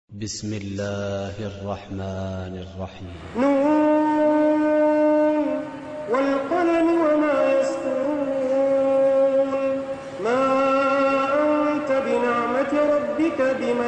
بسم الله الرحمن الرحيم. نون والقلم وما يسطرون ما أنت بنعمة ربك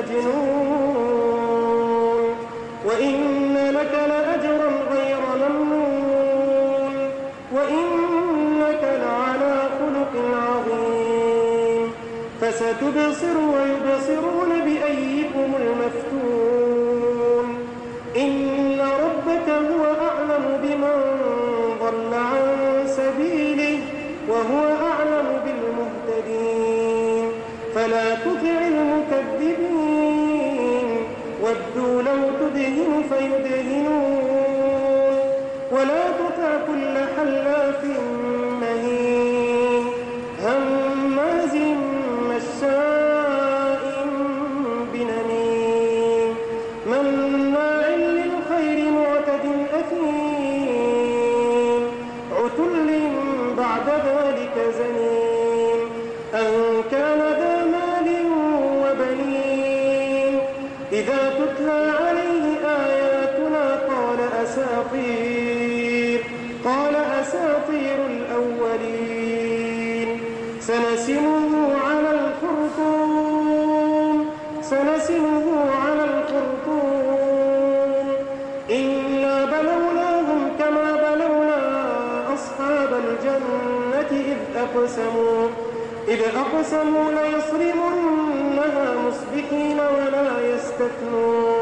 بمجنون وإن لك لأجرا غير ممنون وإنك لعلى خلق عظيم فستبصر ويبصرون بأيكم المفتون إن ربك هو أعلم بمن ضل عن سبيله وهو أعلم بالمهتدين فلا تطع المكذبين ودوا لو تدهن فيدهنون ولا تطع كل حلاف مهين هماز مشاء بنميم مناع للخير معتد أثيم عتل بعد ذلك زنيم أن كان ذا مال وبنين إذا تتلى عليه آياتنا قال أساطير الأولين سنسمه على الخرطوم إنا بلوناهم كما بلونا أصحاب الجنة إذ أقسموا ليصرمنها مصبحين ولا يستثنون